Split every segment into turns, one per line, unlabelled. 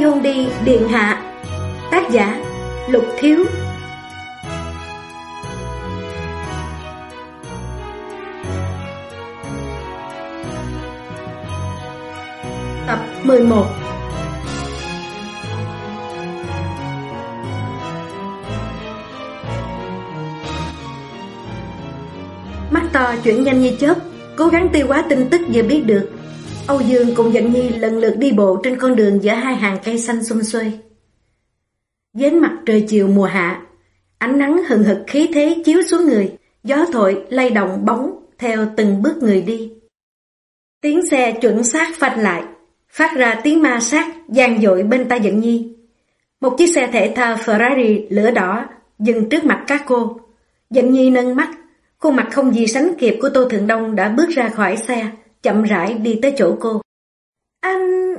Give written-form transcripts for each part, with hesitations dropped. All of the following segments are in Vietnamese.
Ly hôn đi điện hạ. Tác giả Lục Thiếu. Tập 11. Mắt to chuyển nhanh như chớp, cố gắng tiêu hóa tin tức vừa biết được. Âu Dương cùng Dận Nhi lần lượt đi bộ trên con đường giữa hai hàng cây xanh sum xuê. Dưới ánh mặt trời chiều mùa hạ, ánh nắng hừng hực khí thế chiếu xuống người, gió thổi lay động bóng theo từng bước người đi. Tiếng xe chuẩn xác phanh lại, phát ra tiếng ma sát vang dội bên tai Dận Nhi. Một chiếc xe thể thao Ferrari lửa đỏ dừng trước mặt các cô. Dận Nhi nâng mắt, khuôn mặt không gì sánh kịp của Tô Thượng Đông đã bước ra khỏi xe, chậm rãi đi tới chỗ cô. Anh...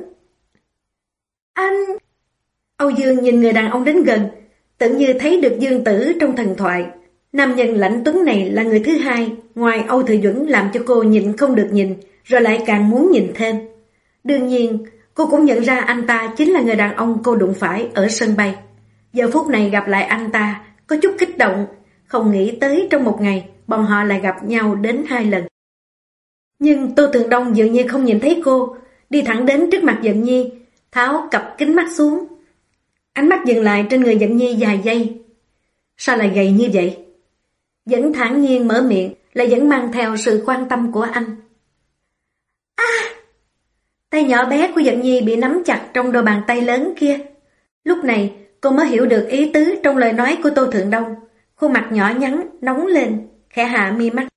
Âu Dương nhìn người đàn ông đến gần, tự như thấy được Dương Tử trong thần thoại. Nam nhân lãnh tuấn này là người thứ hai, ngoài Âu Thừa Duẩn làm cho cô nhịn không được nhìn, rồi lại càng muốn nhìn thêm. Đương nhiên, cô cũng nhận ra anh ta chính là người đàn ông cô đụng phải ở sân bay. Giờ phút này gặp lại anh ta, có chút kích động, không nghĩ tới trong một ngày, bọn họ lại gặp nhau đến 2 lần. Nhưng Tô Thượng Đông dường như không nhìn thấy cô, đi thẳng đến trước mặt Dận Nhi, tháo cặp kính mắt xuống. Ánh mắt dừng lại trên người Dận Nhi vài giây. Sao lại gầy như vậy? Vẫn thản nhiên mở miệng, lại vẫn mang theo sự quan tâm của anh. Tay nhỏ bé của Dận Nhi bị nắm chặt trong đôi bàn tay lớn kia. Lúc này cô mới hiểu được ý tứ trong lời nói của Tô Thượng Đông. Khuôn mặt nhỏ nhắn nóng lên, khẽ hạ mi mắt.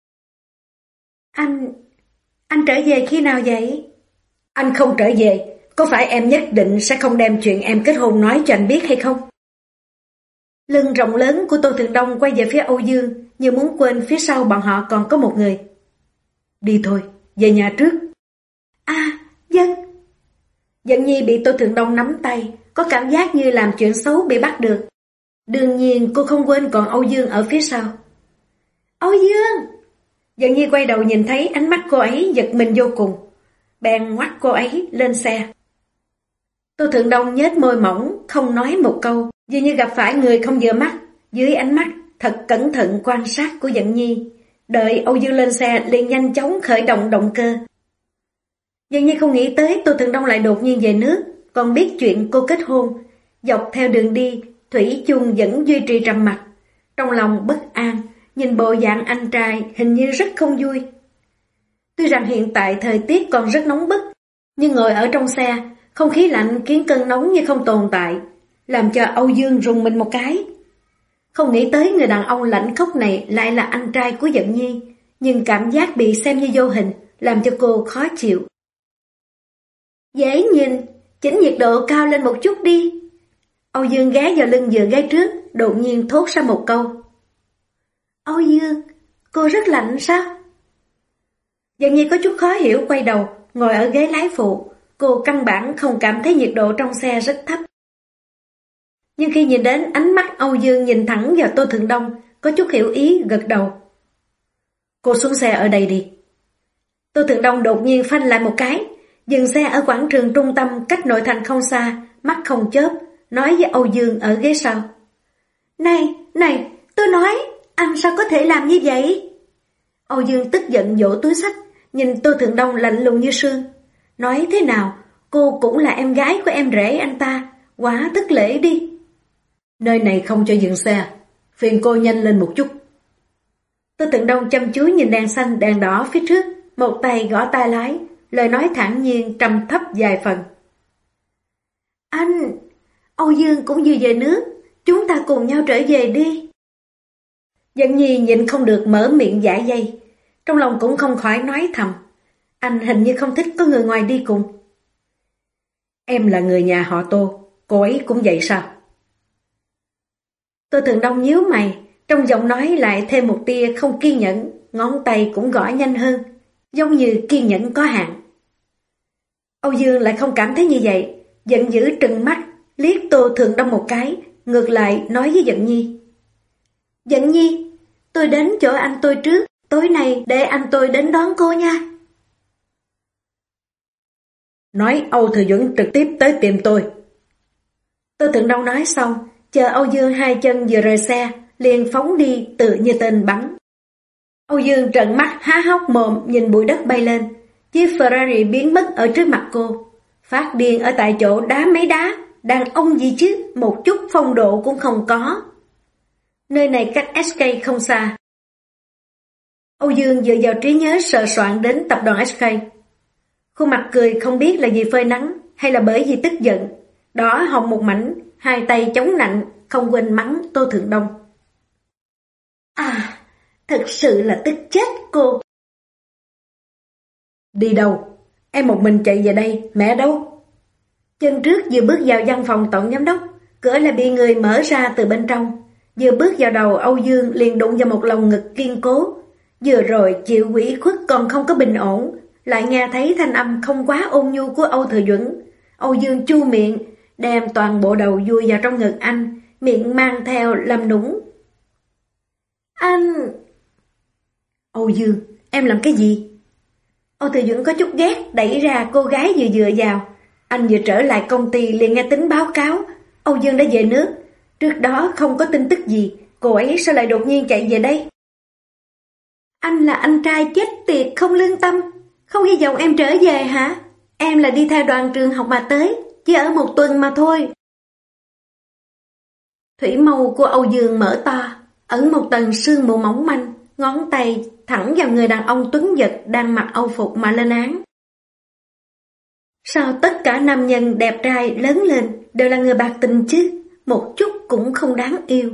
Anh trở về khi nào vậy? Anh không trở về, có phải em nhất định sẽ không đem chuyện em kết hôn nói cho anh biết hay không? Lưng rộng lớn của Tô Thượng Đông quay về phía Âu Dương, như muốn quên phía sau bọn họ còn có một người. Đi thôi, về nhà trước. Vâng. Dận Nhi bị Tô Thượng Đông nắm tay, có cảm giác như làm chuyện xấu bị bắt được. Đương nhiên cô không quên còn Âu Dương ở phía sau. Âu Dương! Dận Nhi quay đầu nhìn thấy ánh mắt cô ấy giật mình vô cùng, bèn ngoắt cô ấy lên xe. Tô Thượng Đông nhếch môi mỏng, không nói một câu, dường như gặp phải người không vừa mắt, dưới ánh mắt thật cẩn thận quan sát của Dận Nhi. Đợi Âu Dương lên xe liền nhanh chóng khởi động động cơ. Dận Nhi không nghĩ tới Tô Thượng Đông lại đột nhiên về nước, còn biết chuyện cô kết hôn. Dọc theo đường đi, thủy chung vẫn duy trì trầm mặc, trong lòng bất an, nhìn bộ dạng anh trai hình như rất không vui. Tuy rằng hiện tại thời tiết còn rất nóng bức, nhưng ngồi ở trong xe, không khí lạnh khiến cơn nóng như không tồn tại, làm cho Âu Dương rùng mình một cái. Không nghĩ tới người đàn ông lạnh khốc này lại là anh trai của Dận Nhi, nhưng cảm giác bị xem như vô hình, làm cho cô khó chịu. Dễ nhìn, chỉnh nhiệt độ cao lên một chút đi. Âu Dương ghé vào lưng giường ghế trước, đột nhiên thốt ra một câu. Âu Dương, cô rất lạnh sao? Dận Nhi có chút khó hiểu quay đầu, ngồi ở ghế lái phụ. Cô căn bản không cảm thấy nhiệt độ trong xe rất thấp. Nhưng khi nhìn đến ánh mắt Âu Dương nhìn thẳng vào Tô Thượng Đông, có chút hiểu ý gật đầu. Cô xuống xe ở đây đi. Tô Thượng Đông đột nhiên phanh lại một cái, dừng xe ở quảng trường trung tâm cách nội thành không xa, mắt không chớp, nói với Âu Dương ở ghế sau. Này, tôi nói, anh sao có thể làm như vậy? Âu Dương tức giận vỗ túi xách, nhìn Tô Thượng Đông lạnh lùng như sương. Nói thế nào, cô cũng là em gái của em rể anh ta, quá thất lễ đi. Nơi này không cho dừng xe, phiền cô nhanh lên một chút. Tô Thượng Đông chăm chú nhìn đèn xanh đèn đỏ phía trước, một tay gõ tay lái, lời nói thản nhiên trầm thấp vài phần. Âu Dương cũng vừa về nước, chúng ta cùng nhau trở về đi. Dận Nhi nhịn không được mở miệng giải dây, trong lòng cũng không khỏi nói thầm. Anh hình như không thích có người ngoài đi cùng. Em là người nhà họ Tô, cô ấy cũng vậy sao? Tô Thượng Đông nhíu mày, trong giọng nói lại thêm một tia không kiên nhẫn, ngón tay cũng gõ nhanh hơn, giống như kiên nhẫn có hạn. Âu Dương lại không cảm thấy như vậy, giận dữ trừng mắt, liếc Tô Thượng Đông một cái, ngược lại nói với Dận Nhi. Dận Nhi, tôi đến chỗ anh tôi trước, tối nay để anh tôi đến đón cô nha.
Nói Âu Thừa Duẩn trực tiếp tới tìm tôi.
Tô Thượng Đông nói xong, chờ Âu Dương hai chân vừa rời xe, liền phóng đi tự như tên bắn. Âu Dương trợn mắt há hốc mồm nhìn bụi đất bay lên, chiếc Ferrari biến mất ở trước mặt cô. Phát điên ở tại chỗ đá mấy đá, đàn ông gì chứ, một chút phong độ cũng không có. Nơi này cách SK không xa. Âu Dương dựa vào trí nhớ sờ soạn đến tập đoàn SK. Khuôn mặt cười không biết là vì phơi nắng hay là bởi vì tức giận, đỏ hồng một mảnh, hai tay chống nạnh, không quên mắng Tô Thượng Đông. À, thật sự là tức chết cô. Đi đâu? Em một mình chạy về đây, mẹ đâu? Chân trước vừa bước vào văn phòng tổng giám đốc, cửa lại bị người mở ra từ bên trong. Vừa bước vào đầu Âu Dương liền đụng vào một lồng ngực kiên cố. Vừa rồi chịu ủy khuất còn không có bình ổn, lại nghe thấy thanh âm không quá ôn nhu của Âu Thừa Duẩn. Âu Dương chu miệng, đem toàn bộ đầu vùi vào trong ngực anh, miệng mang theo làm nũng. Anh... Âu Dương, em làm cái gì? Âu Thừa Duẩn có chút ghét đẩy ra cô gái vừa dựa vào. Anh vừa trở lại công ty liền nghe tin báo cáo Âu Dương đã về nước. Trước đó không có tin tức gì, cô ấy sao lại đột nhiên chạy về đây? Anh là anh trai chết tiệt không lương tâm, không hy vọng em trở về hả? Em là đi theo đoàn trường học mà tới, chỉ ở một tuần mà thôi. Thủy mâu của Âu Dương mở to, ẩn một tầng sương mù mỏng manh, ngón tay thẳng vào người đàn ông tuấn giật đang mặc âu phục mà lên án. Sao tất cả nam nhân đẹp trai lớn lên đều là người bạc tình chứ, một chút cũng không đáng yêu.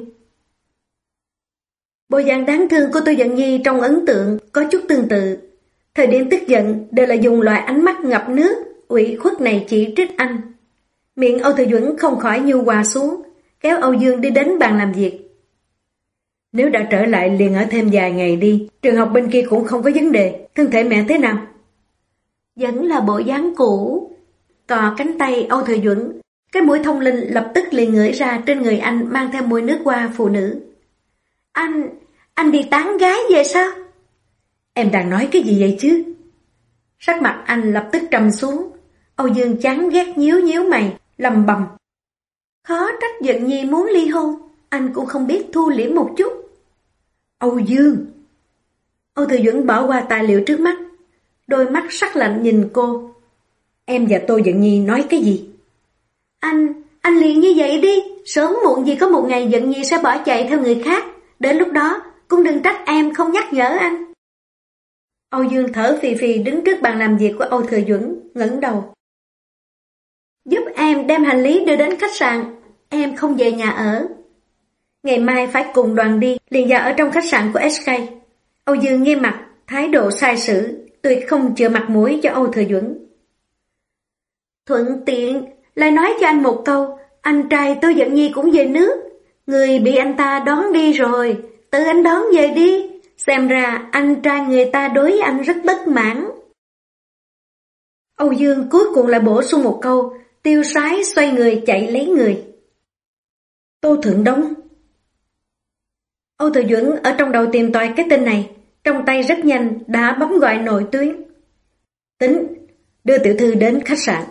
Bộ dạng đáng thương của Tô Dận Nhi trong ấn tượng có chút tương tự. Thời điểm tức giận đều là dùng loại ánh mắt ngập nước, ủy khuất này chỉ trích anh. Miệng Âu Thừa Duẩn không khỏi nhu hòa xuống, kéo Âu Dương đi đến bàn làm việc. Nếu đã trở lại liền ở thêm vài ngày đi, trường học bên kia cũng không có vấn đề, thân thể mẹ thế nào? Vẫn là bộ dáng cũ. Cò cánh tay Âu Thừa Duẩn, cái mũi thông linh lập tức liền ngửi ra trên người anh mang theo mùi nước hoa phụ nữ. Anh đi tán gái về sao? Em đang nói cái gì vậy chứ? Sắc mặt anh lập tức trầm xuống. Âu Dương chán ghét nhíu nhíu mày, lầm bầm. Khó trách Dận Nhi muốn ly hôn, anh cũng không biết thu liễm một chút. Âu Dương! Âu Thừa Duẩn bỏ qua tài liệu trước mắt, đôi mắt sắc lạnh nhìn cô. Em và Tô Dận Nhi nói cái gì? Anh liền như vậy đi, sớm muộn gì có một ngày Dận Nhi sẽ bỏ chạy theo người khác, đến lúc đó cũng đừng trách em không nhắc nhở anh. Âu Dương thở phì phì đứng trước bàn làm việc của Âu Thừa Duẩn, ngẩng đầu. Giúp em đem hành lý đưa đến khách sạn, em không về nhà ở. Ngày mai phải cùng đoàn đi, liền vào ở trong khách sạn của SK. Âu Dương nghiêm mặt, thái độ sai sử, tuyệt không chừa mặt mũi cho Âu Thừa Duẩn. Thuận tiện, lại nói cho anh một câu, anh trai Tô Dận Nhi cũng về nước. Người bị anh ta đón đi rồi, tự anh đón về đi. Xem ra anh trai người ta đối với anh rất bất mãn. Âu Dương cuối cùng lại bổ sung một câu, tiêu sái xoay người chạy lấy người. Tô Thượng Đông. Âu Thừa Duẩn ở trong đầu tìm tòi cái tên này, trong tay rất nhanh đã bấm gọi nội tuyến. Tính, đưa tiểu thư đến khách sạn.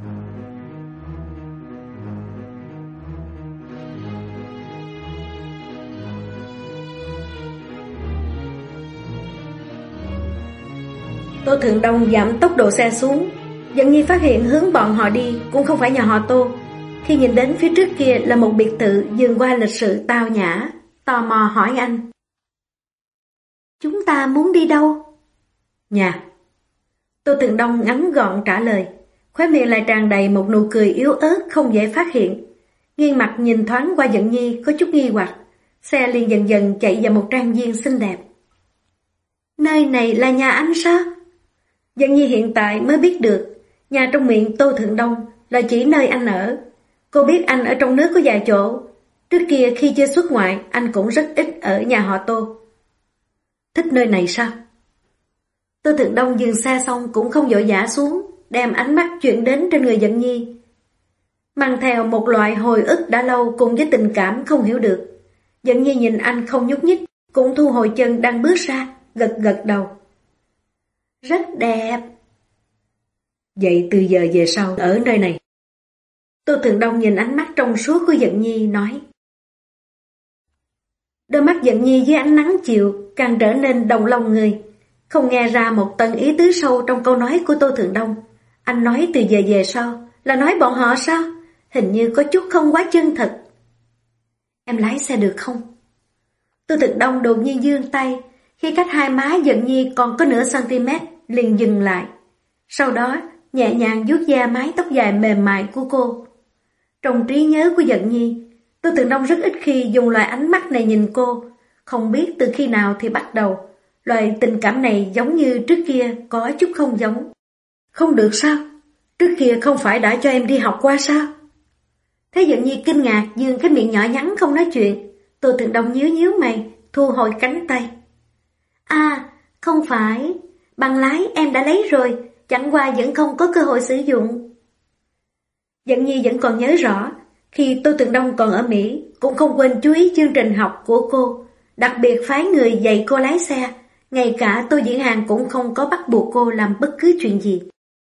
Tô Thượng Đông giảm tốc độ xe xuống. Dận Nhi phát hiện hướng bọn họ đi cũng không phải nhà họ Tô. Khi nhìn đến phía trước kia là một biệt thự vườn hoa lịch sự tao nhã, tò mò hỏi anh. Chúng ta muốn đi đâu? Nhà. Tô Thượng Đông ngắn gọn trả lời, khóe miệng lại tràn đầy một nụ cười yếu ớt không dễ phát hiện. Nghiêng mặt nhìn thoáng qua Dận Nhi có chút nghi hoặc, xe liền dần dần chạy vào một trang viên xinh đẹp. Nơi này là nhà anh sao? Dận Nhi hiện tại mới biết được, nhà trong miệng Tô Thượng Đông là chỉ nơi anh ở. Cô biết anh ở trong nước có vài chỗ. Trước kia khi chưa xuất ngoại, anh cũng rất ít ở nhà họ Tô. Thích nơi này sao? Tô Thượng Đông dừng xe xong cũng không vội vã xuống, đem ánh mắt chuyển đến trên người Dận Nhi. Mang theo một loại hồi ức đã lâu cùng với tình cảm không hiểu được. Dận Nhi nhìn anh không nhúc nhích, cũng thu hồi chân đang bước ra, gật gật đầu. Rất đẹp. Vậy từ giờ về sau ở nơi này. Tô Thượng Đông nhìn ánh mắt trong suốt của Dận Nhi nói. Đôi mắt Dận Nhi dưới ánh nắng chiều càng trở nên đồng lòng người, không nghe ra một tầng ý tứ sâu trong câu nói của Tô Thượng Đông. Anh nói từ giờ về sau là nói bọn họ sao? Hình như có chút không quá chân thật. Em lái xe được không? Tô Thượng Đông đột nhiên giương tay, khi cách hai má Dận Nhi còn có nửa cm liền dừng lại. Sau đó nhẹ nhàng vuốt ve mái tóc dài mềm mại của cô. Trong trí nhớ của Dận Nhi, Tô Thượng Đông rất ít khi dùng loại ánh mắt này nhìn cô, không biết từ khi nào thì bắt đầu. Loại tình cảm này giống như trước kia có chút không giống. Không được sao? Trước kia không phải đã cho em đi học qua sao? Thấy Dận Nhi kinh ngạc dương cái miệng nhỏ nhắn không nói chuyện, Tô Thượng Đông nhíu nhíu mày, thu hồi cánh tay. À, không phải, bằng lái em đã lấy rồi, chẳng qua vẫn không có cơ hội sử dụng. Dận Nhi vẫn còn nhớ rõ, khi Tô Thượng Đông còn ở Mỹ, cũng không quên chú ý chương trình học của cô, đặc biệt phái người dạy cô lái xe, ngay cả Tô Diễn Hàn cũng không có bắt buộc cô làm bất cứ chuyện gì.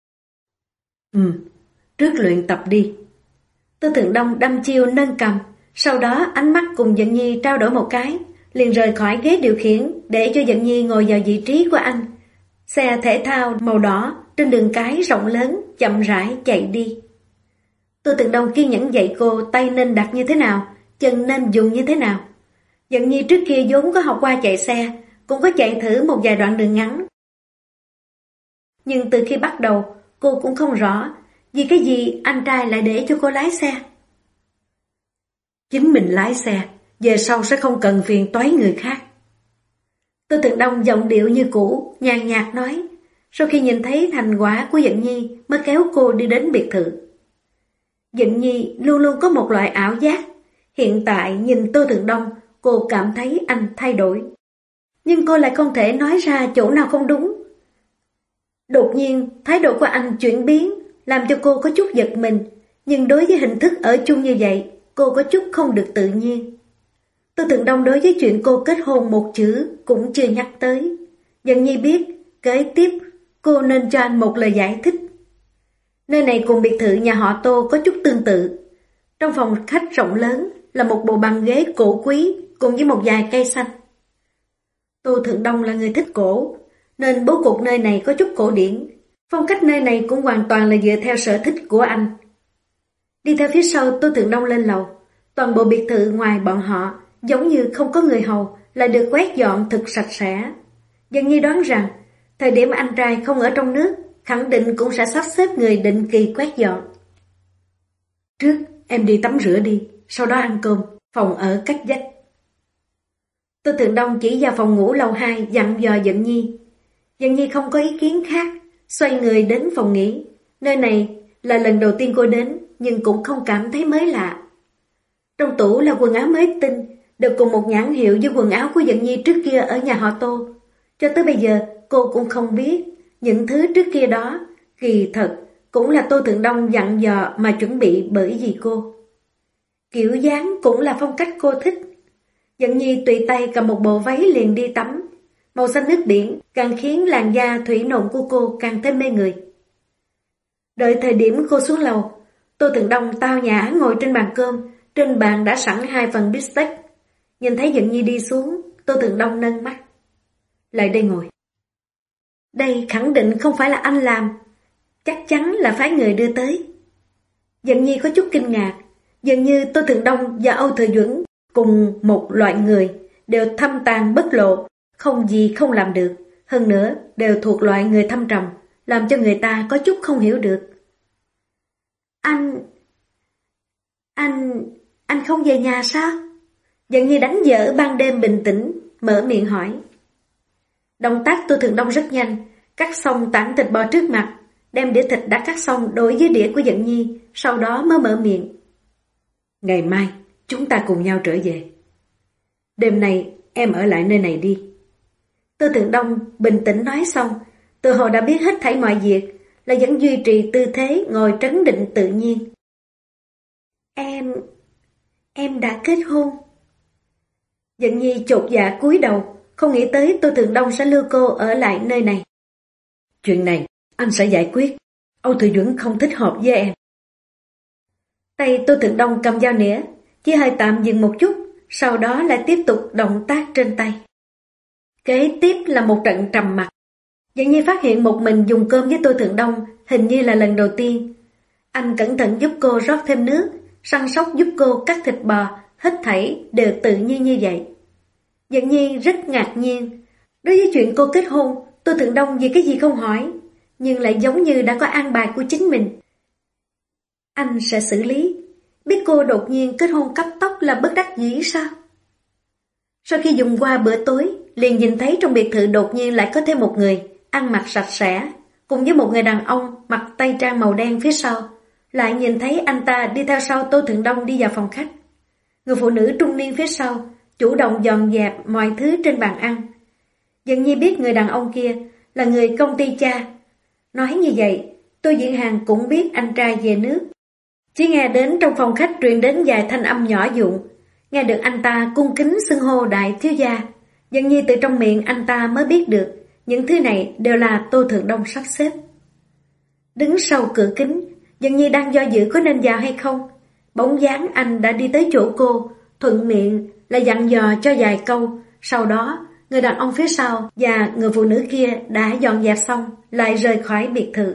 Trước luyện tập đi. Tô Thượng Đông đăm chiêu nâng cầm, sau đó ánh mắt cùng Dận Nhi trao đổi một cái, liền rời khỏi ghế điều khiển để cho Dận Nhi ngồi vào vị trí của anh. Xe thể thao màu đỏ trên đường cái rộng lớn chậm rãi chạy đi. Tô Thượng Đông kiên nhẫn dạy cô tay nên đặt như thế nào, chân nên dùng như thế nào. Dận Nhi trước kia vốn có học qua chạy xe, cũng có chạy thử một vài đoạn đường ngắn. Nhưng từ khi bắt đầu, cô cũng không rõ vì cái gì anh trai lại để cho cô lái xe. Chính mình lái xe, về sau sẽ không cần phiền toái người khác. Tô Thượng Đông giọng điệu như cũ, nhàn nhạt nói, sau khi nhìn thấy thành quả của Dận Nhi mới kéo cô đi đến biệt thự. Dận Nhi luôn luôn có một loại ảo giác, hiện tại nhìn Tô Thượng Đông, cô cảm thấy anh thay đổi. Nhưng cô lại không thể nói ra chỗ nào không đúng. Đột nhiên, thái độ của anh chuyển biến, làm cho cô có chút giật mình, nhưng đối với hình thức ở chung như vậy, cô có chút không được tự nhiên. Tô Thượng Đông đối với chuyện cô kết hôn một chữ cũng chưa nhắc tới. Dận Nhi biết, kế tiếp cô nên cho anh một lời giải thích. Nơi này cùng biệt thự nhà họ Tô có chút tương tự. Trong phòng khách rộng lớn là một bộ băng ghế cổ quý cùng với một vài cây xanh. Tô Thượng Đông là người thích cổ, nên bố cục nơi này có chút cổ điển. Phong cách nơi này cũng hoàn toàn là dựa theo sở thích của anh. Đi theo phía sau Tô Thượng Đông lên lầu, toàn bộ biệt thự ngoài bọn họ giống như không có người hầu, lại được quét dọn thật sạch sẽ. Dần Nhi đoán rằng, thời điểm anh trai không ở trong nước, khẳng định cũng sẽ sắp xếp người định kỳ quét dọn. Trước, em đi tắm rửa đi, sau đó ăn cơm, phòng ở cách vách. Tô Thượng Đông chỉ vào phòng ngủ lầu 2 dặn dò Dận Nhi. Dận Nhi không có ý kiến khác, xoay người đến phòng nghỉ. Nơi này là lần đầu tiên cô đến, nhưng cũng không cảm thấy mới lạ. Trong tủ là quần áo mới tinh, được cùng một nhãn hiệu với quần áo của Dận Nhi trước kia ở nhà họ Tô. Cho tới bây giờ, cô cũng không biết những thứ trước kia đó, kỳ thật, cũng là Tô Thượng Đông dặn dò mà chuẩn bị bởi vì cô. Kiểu dáng cũng là phong cách cô thích. Dận Nhi tùy tay cầm một bộ váy liền đi tắm. Màu xanh nước biển càng khiến làn da thủy nộn của cô càng thêm mê người. Đợi thời điểm cô xuống lầu, Tô Thượng Đông tao nhã ngồi trên bàn cơm, trên bàn đã sẵn 2 phần bít tết. Nhìn thấy Dận Nhi đi xuống, Tô Thượng Đông nâng mắt. Lại đây ngồi. Đây khẳng định không phải là anh làm, chắc chắn là phái người đưa tới. Dận Nhi có chút kinh ngạc, dường như Tô Thượng Đông và Âu Thừa Duẩn cùng một loại người, đều thâm tàn bất lộ, không gì không làm được, hơn nữa đều thuộc loại người thâm trầm, làm cho người ta có chút không hiểu được. Anh không về nhà sao? Dận Nhi đánh vỡ ban đêm bình tĩnh, mở miệng hỏi. Động tác Tô Thượng Đông rất nhanh, cắt xong tảng thịt bò trước mặt, đem đĩa thịt đã cắt xong đối với đĩa của Dận Nhi, sau đó mới mở miệng. Ngày mai, chúng ta cùng nhau trở về. Đêm nay, em ở lại nơi này đi. Tô Thượng Đông bình tĩnh nói xong, tự hồ đã biết hết thảy mọi việc, là vẫn duy trì tư thế ngồi trấn định tự nhiên. Em đã kết hôn. Dận Nhi chột dạ cúi đầu, không nghĩ tới Tô Thượng Đông sẽ lưu cô ở lại nơi này. Chuyện này anh sẽ giải quyết, Âu Thừa Duẩn không thích hợp với em. Tay Tô Thượng Đông cầm dao nĩa, chỉ hơi tạm dừng một chút, sau đó lại tiếp tục động tác trên tay. Kế tiếp là một trận trầm mặc. Dường như phát hiện một mình dùng cơm với Tô Thượng Đông hình như là lần đầu tiên. Anh cẩn thận giúp cô rót thêm nước, săn sóc giúp cô cắt thịt bò, hết thảy đều tự nhiên như vậy. Dường như rất ngạc nhiên. Đối với chuyện cô kết hôn, Tô Thượng Đông vì cái gì không hỏi, nhưng lại giống như đã có an bài của chính mình. Anh sẽ xử lý. Biết cô đột nhiên kết hôn cấp tốc là bất đắc dĩ sao? Sau khi dùng qua bữa tối, liền nhìn thấy trong biệt thự đột nhiên lại có thêm một người, ăn mặc sạch sẽ, cùng với một người đàn ông mặc tây trang màu đen phía sau. Lại nhìn thấy anh ta đi theo sau Tô Thượng Đông đi vào phòng khách. Người phụ nữ trung niên phía sau, chủ động dọn dẹp mọi thứ trên bàn ăn. Dường như biết người đàn ông kia là người công ty cha. Nói như vậy, Tô Diễn Hàn cũng biết anh trai về nước. Chỉ nghe đến trong phòng khách truyền đến vài thanh âm nhỏ vụn, nghe được anh ta cung kính xưng hô đại thiếu gia. Dường như từ trong miệng anh ta mới biết được những thứ này đều là Tô Thượng Đông sắp xếp. Đứng sau cửa kính, dường như đang do dự có nên vào hay không. Bóng dáng anh đã đi tới chỗ cô, thuận miệng là dặn dò cho vài câu. Sau đó, người đàn ông phía sau và người phụ nữ kia đã dọn dẹp xong, lại rời khỏi biệt thự.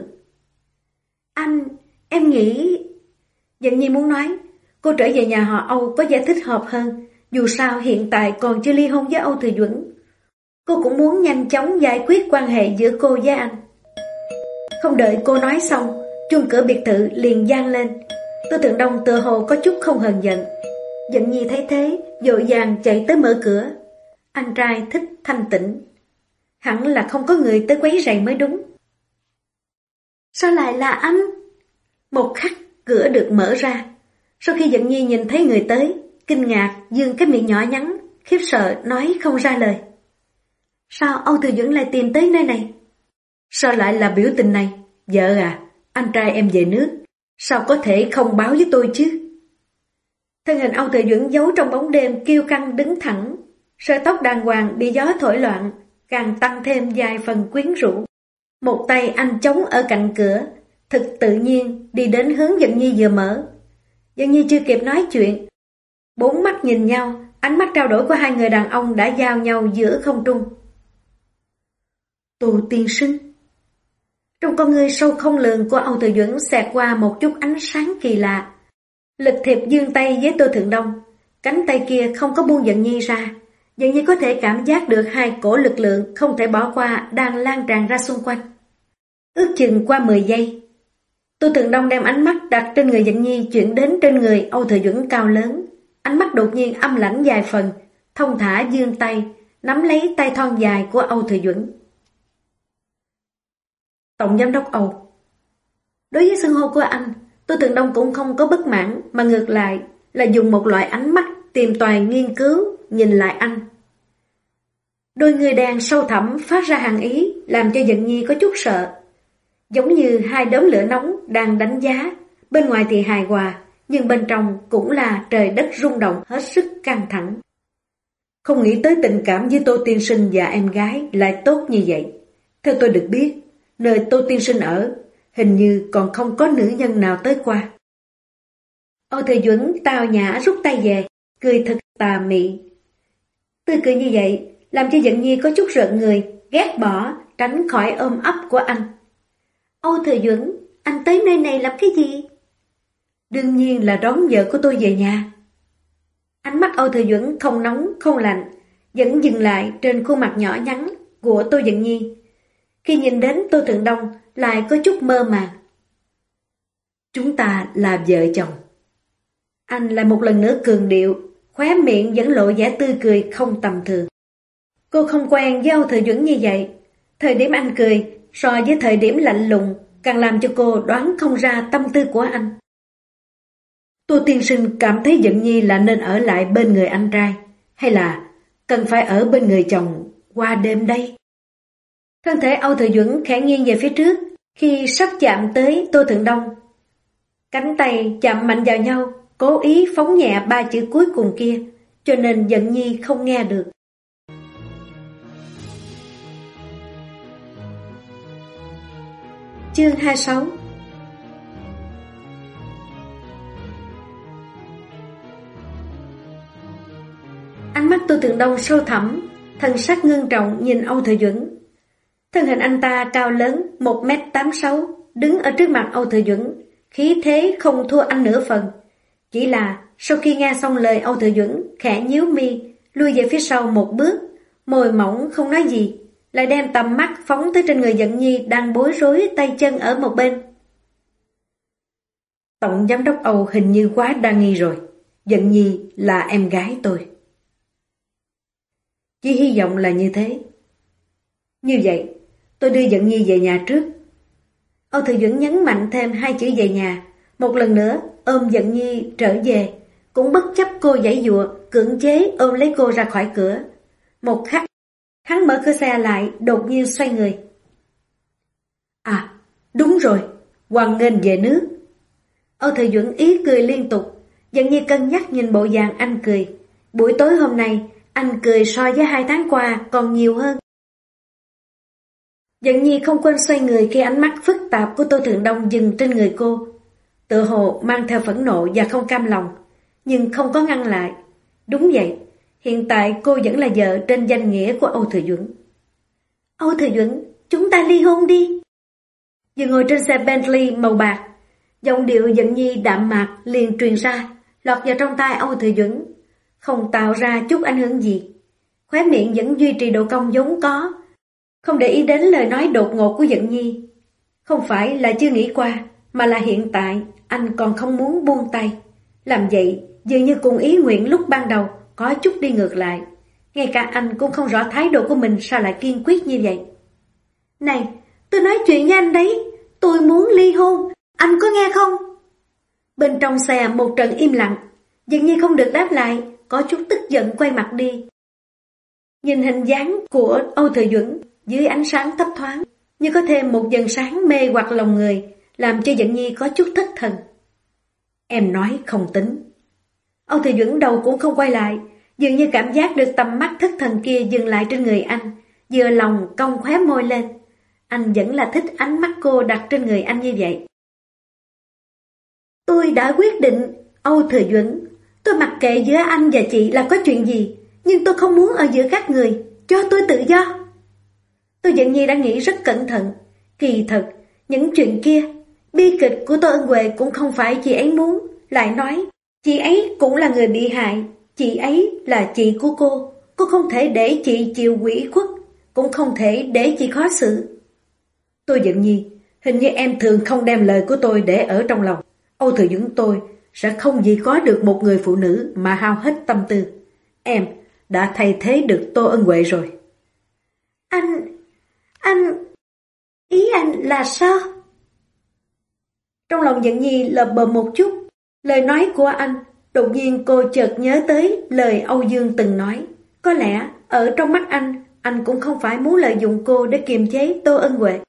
Em nghĩ... Dường như muốn nói, cô trở về nhà họ Âu có vẻ thích hợp hơn, dù sao hiện tại còn chưa ly hôn với Âu Thừa Duẩn. Cô cũng muốn nhanh chóng giải quyết quan hệ giữa cô với anh. Không đợi cô nói xong, chuông cửa biệt thự liền vang lên. Tô Thượng Đông tựa hồ có chút không hờn giận. Dận Nhi thấy thế, vội vàng chạy tới mở cửa. Anh trai thích thanh tĩnh, hẳn là không có người tới quấy rầy mới đúng. Sao lại là anh? Một khắc cửa được mở ra. Sau khi Dận Nhi nhìn thấy người tới, kinh ngạc dương cái miệng nhỏ nhắn, khiếp sợ nói không ra lời. Sao Âu Thừa Duẩn lại tìm tới nơi này? Sao lại là biểu tình này? Vợ à, anh trai em về nước, sao có thể không báo với tôi chứ? Thân hình Âu Thừa Duẩn giấu trong bóng đêm kiêu căng đứng thẳng, sợi tóc đàng hoàng bị gió thổi loạn, càng tăng thêm vài phần quyến rũ. Một tay anh chống ở cạnh cửa, thực tự nhiên đi đến hướng Dận Nhi vừa mở. Dận Nhi chưa kịp nói chuyện, bốn mắt nhìn nhau, ánh mắt trao đổi của hai người đàn ông đã giao nhau giữa không trung. Tô tiên sinh. Trong con ngươi sâu không lường của Âu Thừa Duẩn xẹt qua một chút ánh sáng kỳ lạ. Lịch thiệp giương tay với Tô Thượng Đông, cánh tay kia không có buông Dận Nhi ra. Dận Nhi có thể cảm giác được hai cổ lực lượng không thể bỏ qua đang lan tràn ra xung quanh. Ước chừng qua 10 giây, Tô Thượng Đông đem ánh mắt đặt trên người Dận Nhi chuyển đến trên người Âu Thừa Duẩn cao lớn. Ánh mắt đột nhiên âm lãnh vài phần, thông thả giương tay, nắm lấy tay thon dài của Âu Thừa Duẩn. Tổng giám đốc Âu. Đối với xưng hô của anh, Tô Thượng Đông cũng không có bất mãn, mà ngược lại là dùng một loại ánh mắt tìm tòi nghiên cứu nhìn lại anh. Đôi người đàn sâu thẳm phát ra hàn ý, làm cho Dận Nhi có chút sợ. Giống như hai đốm lửa nóng đang đánh giá, bên ngoài thì hài hòa, nhưng bên trong cũng là trời đất rung động hết sức căng thẳng. Không nghĩ tới tình cảm với Tô tiên sinh và em gái lại tốt như vậy. Theo tôi được biết, nơi Tô tiên sinh ở, hình như còn không có nữ nhân nào tới qua. Âu Thừa Duẩn tao nhã rút tay về, cười thật tà mị. Tươi cười như vậy làm cho Dận Nhi có chút rợn người, ghét bỏ, tránh khỏi ôm ấp của anh. Âu Thừa Duẩn, anh tới nơi này làm cái gì? Đương nhiên là đón vợ của tôi về nhà. Ánh mắt Âu Thừa Duẩn không nóng không lạnh, vẫn dừng lại trên khuôn mặt nhỏ nhắn của Tô Dận Nhi. Khi nhìn đến Tô Thượng Đông lại có chút mơ màng. Chúng ta là vợ chồng. Anh lại một lần nữa cường điệu, khóe miệng vẫn lộ vẻ tươi cười không tầm thường. Cô không quen với Âu Thừa Duẩn như vậy. Thời điểm anh cười so với thời điểm lạnh lùng càng làm cho cô đoán không ra tâm tư của anh. Tô tiên sinh cảm thấy Dận Nhi là nên ở lại bên người anh trai, hay là cần phải ở bên người chồng qua đêm đây? Thân thể Âu Thừa Duẩn khẽ nghiêng về phía trước khi sắp chạm tới Tô Thượng Đông. Cánh tay chạm mạnh vào nhau, cố ý phóng nhẹ ba chữ cuối cùng kia, cho nên Dận Nhi không nghe được. Chương 26. Tô Thượng Đông sâu thẳm, thần sắc ngưng trọng nhìn Âu Thừa Duẩn. Thân hình anh ta cao lớn 1m86, đứng ở trước mặt Âu Thừa Duẩn, khí thế không thua anh nửa phần. Chỉ là sau khi nghe xong lời Âu Thừa Duẩn, khẽ nhíu mi, lui về phía sau một bước, môi mỏng không nói gì, lại đem tầm mắt phóng tới trên người Dận Nhi đang bối rối tay chân ở một bên. Tổng giám đốc Âu hình như quá đa nghi rồi. Dận Nhi là em gái tôi. Chỉ hy vọng là như thế. Như vậy, tôi đưa Dận Nhi về nhà trước. Âu Thừa Duẩn nhấn mạnh thêm hai chữ về nhà, một lần nữa ôm Dận Nhi trở về, cũng bất chấp cô giãy giụa, cưỡng chế ôm lấy cô ra khỏi cửa. Một khắc, hắn mở cửa xe lại, đột nhiên xoay người. À, đúng rồi, hoan nghênh về nước. Âu Thừa Duẩn ý cười liên tục, Dận Nhi cân nhắc nhìn bộ dạng anh cười. Buổi tối hôm nay, anh cười so với 2 tháng qua còn nhiều hơn. Dận Nhi không quên xoay người khi ánh mắt phức tạp của Tô Thượng Đông dừng trên người cô. Tựa hồ mang theo phẫn nộ và không cam lòng, nhưng không có ngăn lại. Đúng vậy, hiện tại cô vẫn là vợ trên danh nghĩa của Âu Thừa Duẩn. Âu Thừa Duẩn, chúng ta ly hôn đi. Vừa ngồi trên xe Bentley màu bạc, giọng điệu Dận Nhi đạm mạc liền truyền ra, lọt vào trong tai Âu Thừa Duẩn, không tạo ra chút ảnh hưởng gì. Khóe miệng vẫn duy trì độ cong vốn có, không để ý đến lời nói đột ngột của Dận Nhi. Không phải là chưa nghĩ qua, mà là hiện tại anh còn không muốn buông tay. Làm vậy dường như cùng ý nguyện lúc ban đầu có chút đi ngược lại. Ngay cả anh cũng không rõ thái độ của mình sao lại kiên quyết như vậy. Này, tôi nói chuyện với anh đấy, tôi muốn ly hôn, anh có nghe không? Bên trong xe một trận im lặng, Dận Nhi không được đáp lại, có chút tức giận quay mặt đi. Nhìn hình dáng của Âu Thừa Duẩn dưới ánh sáng thấp thoáng, như có thêm một dần sáng mê hoặc lòng người, làm cho Dận Nhi có chút thất thần. Em nói không tính. Âu Thừa Duẩn đầu cũng không quay lại, dường như cảm giác được tầm mắt thất thần kia dừng lại trên người anh, vừa lòng cong khóe môi lên. Anh vẫn là thích ánh mắt cô đặt trên người anh như vậy. Tôi đã quyết định, Âu Thừa Duẩn, tôi mặc kệ giữa anh và chị là có chuyện gì, nhưng tôi không muốn ở giữa các người, cho tôi tự do. Tôi Dận Nhi đã nghĩ rất cẩn thận, kỳ thật, những chuyện kia, bi kịch của Tô Ân Huệ cũng không phải chị ấy muốn, lại nói, chị ấy cũng là người bị hại, chị ấy là chị của cô không thể để chị chịu ủy khuất, cũng không thể để chị khó xử. Tôi Dận Nhi, hình như em thường không đem lời của tôi để ở trong lòng. Âu Thừa Duẩn tôi sẽ không vì có được một người phụ nữ mà hao hết tâm tư. Em đã thay thế được Tô Ân Huệ rồi. Ý anh là sao? Trong lòng Dận Nhi lờ bờ một chút, lời nói của anh, đột nhiên cô chợt nhớ tới lời Âu Dương từng nói. Có lẽ ở trong mắt anh cũng không phải muốn lợi dụng cô để kiềm chế Tô Ân Huệ.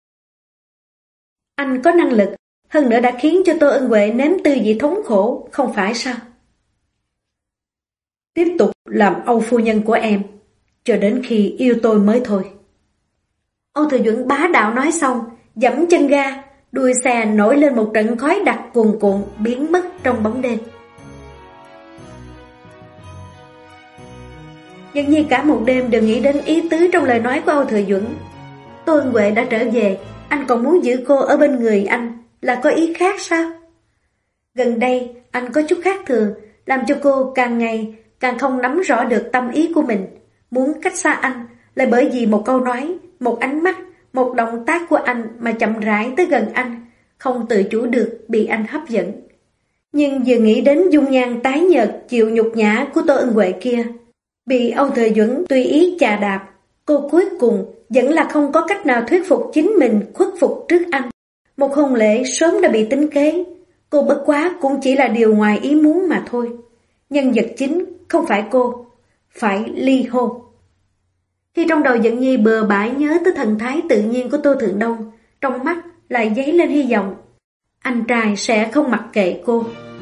Anh có năng lực, hơn nữa đã khiến cho Tô Ân Huệ nếm tư vị thống khổ, không phải sao? Tiếp tục làm Âu phu nhân của em, cho đến khi yêu tôi mới thôi. Âu Thừa Duẩn bá đạo nói xong, giẫm chân ga, đuôi xe nổi lên một trận khói đặc cuồn cuộn biến mất trong bóng đêm. Dường như cả một đêm đều nghĩ đến ý tứ trong lời nói của Âu Thừa Duẩn. Tô Ân Huệ đã trở về, anh còn muốn giữ cô ở bên người anh, là có ý khác sao? Gần đây anh có chút khác thường, làm cho cô càng ngày càng không nắm rõ được tâm ý của mình, muốn cách xa anh, là bởi vì một câu nói, một ánh mắt, một động tác của anh mà chậm rãi tới gần anh, không tự chủ được bị anh hấp dẫn. Nhưng vừa nghĩ đến dung nhan tái nhợt chịu nhục nhã của Tô Ân Huệ kia, bị Âu Thừa Duẩn tùy ý chà đạp, cô cuối cùng vẫn là không có cách nào thuyết phục chính mình khuất phục trước anh. Một hôn lễ sớm đã bị tính kế, cô bất quá cũng chỉ là điều ngoài ý muốn mà thôi. Nhân vật chính không phải cô, phải ly hôn. Khi trong đầu Dận Nhi bừa bãi nhớ tới thần thái tự nhiên của Tô Thượng Đông, trong mắt lại dấy lên hy vọng. Anh trai sẽ không mặc kệ cô.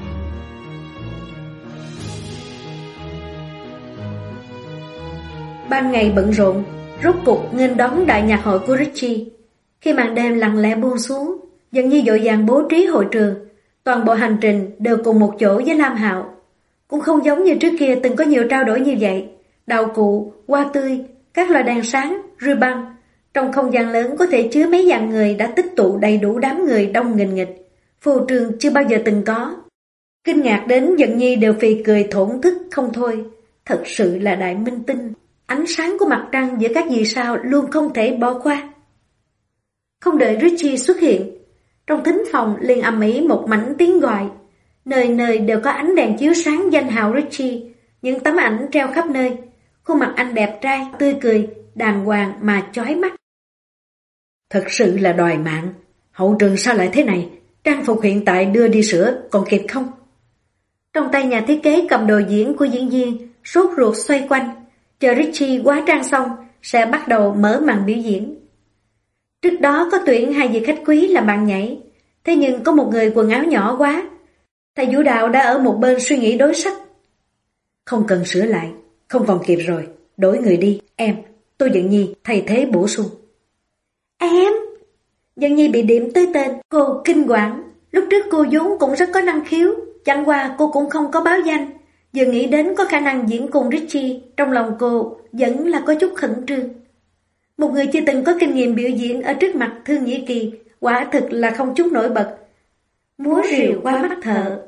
Ban ngày bận rộn, rốt cục nghênh đón đại nhạc hội của Richie. Khi màn đêm lặng lẽ buông xuống, Dận Nhi vội vàng bố trí hội trường. Toàn bộ hành trình đều cùng một chỗ với Lam Hạo. Cũng không giống như trước kia từng có nhiều trao đổi như vậy, đạo cụ, hoa tươi, các loài đèn sáng, rươi băng. Trong không gian lớn có thể chứa mấy vạn người đã tích tụ đầy đủ đám người đông nghìn nghịch, phô trương chưa bao giờ từng có. Kinh ngạc đến Dận Nhi đều phì cười thổn thức không thôi. Thật sự là đại minh tinh, ánh sáng của mặt trăng giữa các vì sao luôn không thể bỏ qua. Không đợi Richie xuất hiện, trong thính phòng liền ầm ĩ một mảnh tiếng gọi. Nơi nơi đều có ánh đèn chiếu sáng danh hào Richie, những tấm ảnh treo khắp nơi. Khuôn mặt anh đẹp trai, tươi cười, đàng hoàng mà chói mắt. Thật sự là đòi mạng. Hậu trường sao lại thế này? Trang phục hiện tại đưa đi sửa còn kịp không? Trong tay nhà thiết kế cầm đồ diễn của diễn viên, sốt ruột xoay quanh, chờ Richie hóa trang xong sẽ bắt đầu mở màn biểu diễn. Trước đó có tuyển 2 vị khách quý làm bạn nhảy, thế nhưng có một người quần áo nhỏ quá. Thầy vũ đạo đã ở một bên suy nghĩ đối sách. Không cần sửa lại, không còn kịp rồi, đổi người đi, em, tôi Dận Nhi thay thế bổ sung. Em? Dận Nhi bị điểm tới tên, cô kinh quản. Lúc trước cô vốn cũng rất có năng khiếu, chẳng qua cô cũng không có báo danh. Vừa nghĩ đến có khả năng diễn cùng Richie, trong lòng cô vẫn là có chút khẩn trương. Một người chưa từng có kinh nghiệm biểu diễn ở trước mặt Thương Nhĩ Kỳ, quả thực là không chút nổi bật. Múa rìu qua mắt thợ.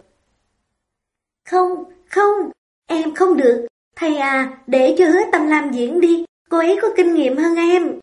Không, em không được. Thầy à, để cho Hứa Tâm Lam diễn đi, cô ấy có kinh nghiệm hơn em.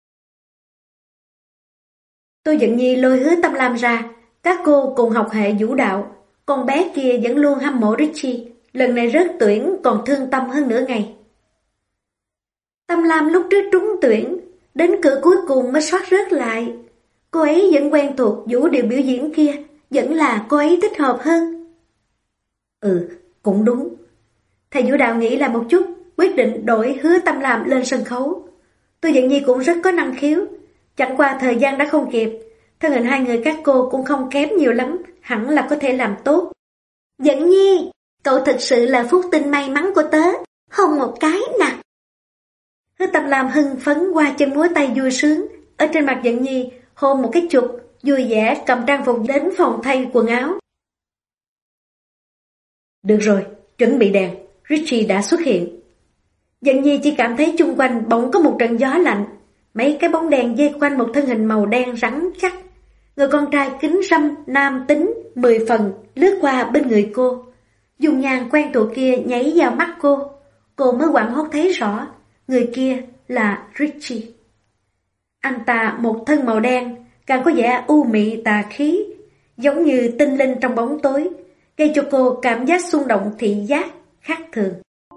Tôi Dận Nhi lôi Hứa Tâm Lam ra, các cô cùng học hệ vũ đạo. Con bé kia vẫn luôn hâm mộ Richie, lần này rớt tuyển còn thương tâm hơn nửa ngày. Tâm Lam lúc trước trúng tuyển, đến cửa cuối cùng mới soát rớt lại. Cô ấy vẫn quen thuộc vũ điệu biểu diễn kia, vẫn là cô ấy thích hợp hơn. Cũng đúng. Thầy vũ đạo nghĩ là một chút, quyết định đổi Hứa Tâm Lam lên sân khấu. Tôi Dận Nhi cũng rất có năng khiếu, chẳng qua thời gian đã không kịp. Thân hình 2 người các cô cũng không kém nhiều lắm, hẳn là có thể làm tốt. Dận Nhi, cậu thực sự là phúc tinh may mắn của tớ, hôn một cái nè. Hứa Tâm Lam hưng phấn qua chân múa tay vui sướng, ở trên mặt Dận Nhi hôn một cái chụp, vui vẻ cầm trang phục đến phòng thay quần áo. Được rồi, chuẩn bị đèn, Richie đã xuất hiện. Dận Nhi chỉ cảm thấy chung quanh bỗng có một trận gió lạnh, mấy cái bóng đèn dây quanh một thân hình màu đen rắn chắc. Người con trai kính râm, nam tính, 10 phần, lướt qua bên người cô. Dung nhan quen thuộc kia nhảy vào mắt cô mới hoảng hốt thấy rõ, người kia là Richie. Anh ta một thân màu đen, càng có vẻ u mị tà khí, giống như tinh linh trong bóng tối, gây cho cô cảm giác xung động thị giác khác thường.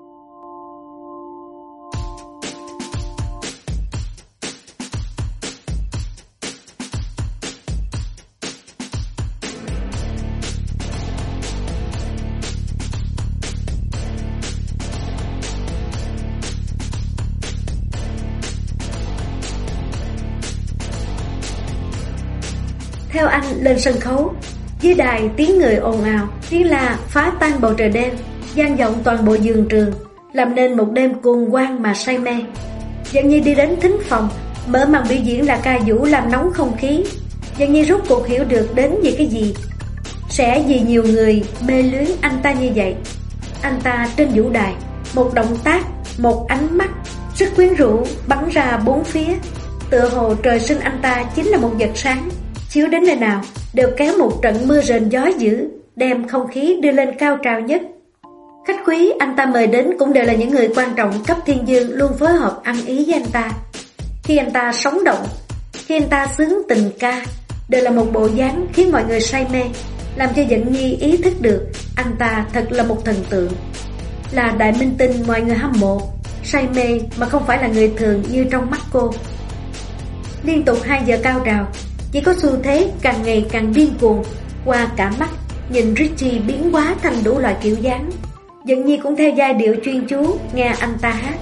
Theo anh lên sân khấu, dưới đài tiếng người ồn ào, tiếng la phá tan bầu trời đêm, vang vọng toàn bộ vườn trường, làm nên một đêm cuồng hoan mà say mê. Dận Nhi đi đến thính phòng, mở màn biểu diễn là ca vũ làm nóng không khí. Dận Nhi rốt cuộc hiểu được đến vì cái gì, sẽ vì nhiều người mê luyến anh ta như vậy. Anh ta trên vũ đài, một động tác, một ánh mắt, rất quyến rũ bắn ra bốn phía, tựa hồ trời sinh anh ta chính là một vật sáng, chiếu đến nơi nào đều kéo một trận mưa rền gió dữ, đem không khí đưa lên cao trào nhất. Khách quý anh ta mời đến cũng đều là những người quan trọng cấp thiên dương, luôn phối hợp ăn ý với anh ta. Khi anh ta sống động, khi anh ta xướng tình ca, đều là một bộ dáng khiến mọi người say mê, làm cho Dận Nhi ý thức được anh ta thật là một thần tượng, là đại minh tinh mọi người hâm mộ, say mê mà không phải là người thường như trong mắt cô. Liên tục 2 giờ cao trào, chỉ có xu thế càng ngày càng điên cuồng. Qua cả mắt, nhìn Richie biến hóa thành đủ loại kiểu dáng. Dận Nhi cũng theo giai điệu chuyên chú nghe anh ta hát.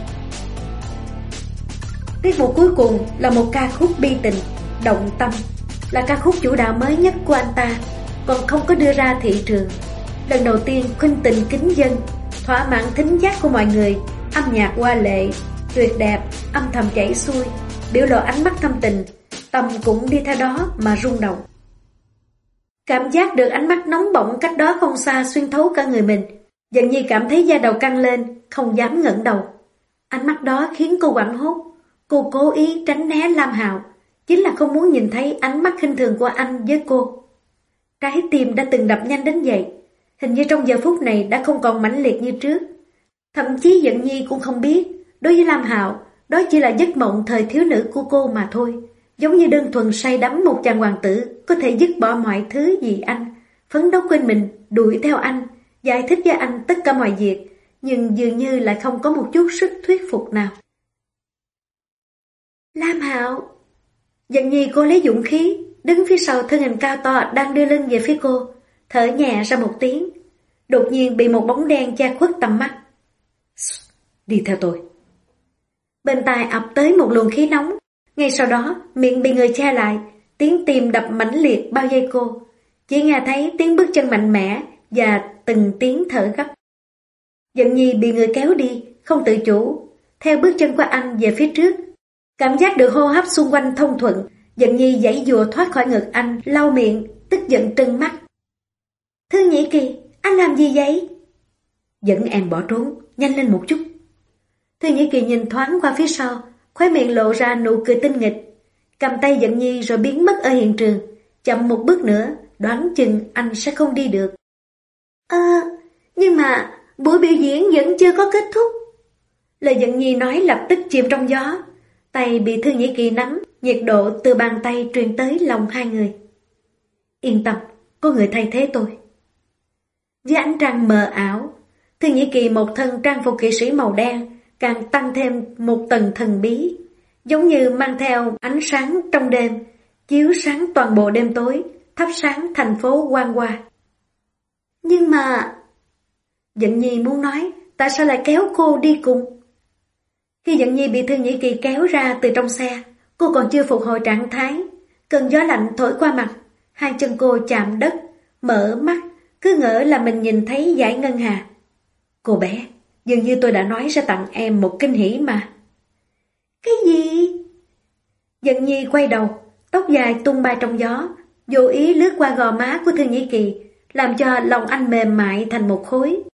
Tiết mục cuối cùng là một ca khúc bi tình, động tâm, là ca khúc chủ đạo mới nhất của anh ta, còn không có đưa ra thị trường. Lần đầu tiên khuynh tình kính dân, thỏa mãn thính giác của mọi người. Âm nhạc hoa lệ, tuyệt đẹp, âm thầm chảy xuôi, biểu lộ ánh mắt thâm tình, tâm cũng đi theo đó mà rung động. Cảm giác được ánh mắt nóng bỏng cách đó không xa xuyên thấu cả người mình, Dận Nhi cảm thấy da đầu căng lên, không dám ngẩng đầu. Ánh mắt đó khiến cô hoảng hốt. Cô cố ý tránh né Lam Hạo, chính là không muốn nhìn thấy ánh mắt khinh thường của anh với cô. Trái tim đã từng đập nhanh đến vậy, hình như trong giờ phút này đã không còn mãnh liệt như trước. Thậm chí Dận Nhi cũng không biết, đối với Lam Hạo, đó chỉ là giấc mộng thời thiếu nữ của cô mà thôi. Giống như đơn thuần say đắm một chàng hoàng tử có thể dứt bỏ mọi thứ vì anh, phấn đấu quên mình, đuổi theo anh, giải thích với anh tất cả mọi việc, nhưng dường như lại không có một chút sức thuyết phục nào. Lam Hạo! Dận Nhi cố lấy dũng khí, đứng phía sau thân hình cao to đang đưa lưng về phía cô, thở nhẹ ra một tiếng, đột nhiên bị một bóng đen che khuất tầm mắt. Đi theo tôi. Bên tai ập tới một luồng khí nóng, ngay sau đó miệng bị người che lại, tiếng tim đập mãnh liệt bao vây cô, chỉ nghe thấy tiếng bước chân mạnh mẽ và từng tiếng thở gấp. Dận Nhi bị người kéo đi, không tự chủ, theo bước chân của anh về phía trước. Cảm giác được hô hấp xung quanh thông thuận, Dận Nhi giãy giụa thoát khỏi ngực anh, lau miệng, tức giận trừng mắt. Thư Nhĩ Kỳ, anh làm gì vậy? Dẫn em bỏ trốn, nhanh lên một chút. Thư Nhĩ Kỳ nhìn thoáng qua phía sau, khóe miệng lộ ra nụ cười tinh nghịch, cầm tay Dận Nhi rồi biến mất ở hiện trường. Chậm một bước nữa, đoán chừng anh sẽ không đi được. Nhưng mà buổi biểu diễn vẫn chưa có kết thúc. Lời Dận Nhi nói lập tức chìm trong gió. Tay bị Thư Nhĩ Kỳ nắm, nhiệt độ từ bàn tay truyền tới lòng hai người. Yên tâm, có người thay thế tôi. Dưới ánh trăng mờ ảo, Thư Nhĩ Kỳ một thân trang phục kỵ sĩ màu đen càng tăng thêm một tầng thần bí, giống như mang theo ánh sáng trong đêm, chiếu sáng toàn bộ đêm tối, thắp sáng thành phố quang hoa. Nhưng mà... Dận Nhi muốn nói, tại sao lại kéo cô đi cùng? Khi Dận Nhi bị Thư Nhĩ Kỳ kéo ra từ trong xe, cô còn chưa phục hồi trạng thái. Cơn gió lạnh thổi qua mặt, hai chân cô chạm đất, mở mắt, cứ ngỡ là mình nhìn thấy dải ngân hà. Cô bé, dường như tôi đã nói sẽ tặng em một kinh hỉ mà. Cái gì? Dận Nhi quay đầu, tóc dài tung bay trong gió, vô ý lướt qua gò má của Thư Nhĩ Kỳ, làm cho lòng anh mềm mại thành một khối.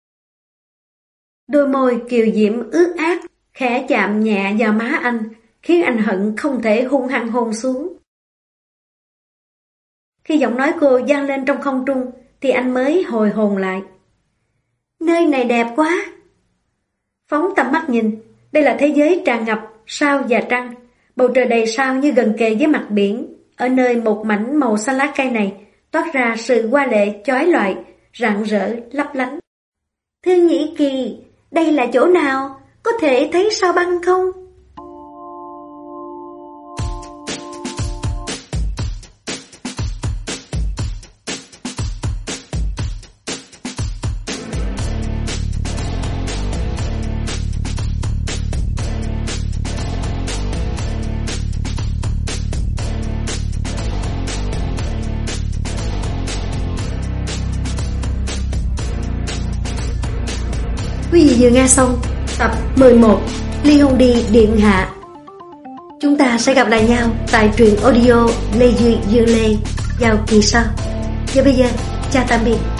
Đôi môi kiều diễm ướt át, khẽ chạm nhẹ vào má anh, khiến anh hận không thể hung hăng hôn xuống. Khi giọng nói cô vang lên trong không trung, thì anh mới hồi hồn lại. Nơi này đẹp quá! Phóng tầm mắt nhìn, đây là thế giới tràn ngập sao và trăng, bầu trời đầy sao như gần kề với mặt biển. Ở nơi một mảnh màu xanh lá cây này, toát ra sự hoa lệ chói lọi, rạng rỡ, lấp lánh. Thư Nhĩ Kỳ, đây là chỗ nào? Có thể thấy sao băng không? Quý vị vừa nghe xong tập 11 Ly Hôn Đi Điện Hạ. Chúng ta sẽ gặp lại nhau tại truyện audio Lê Duy Dương Lê vào kỳ sau. Và bây giờ, chào tạm biệt.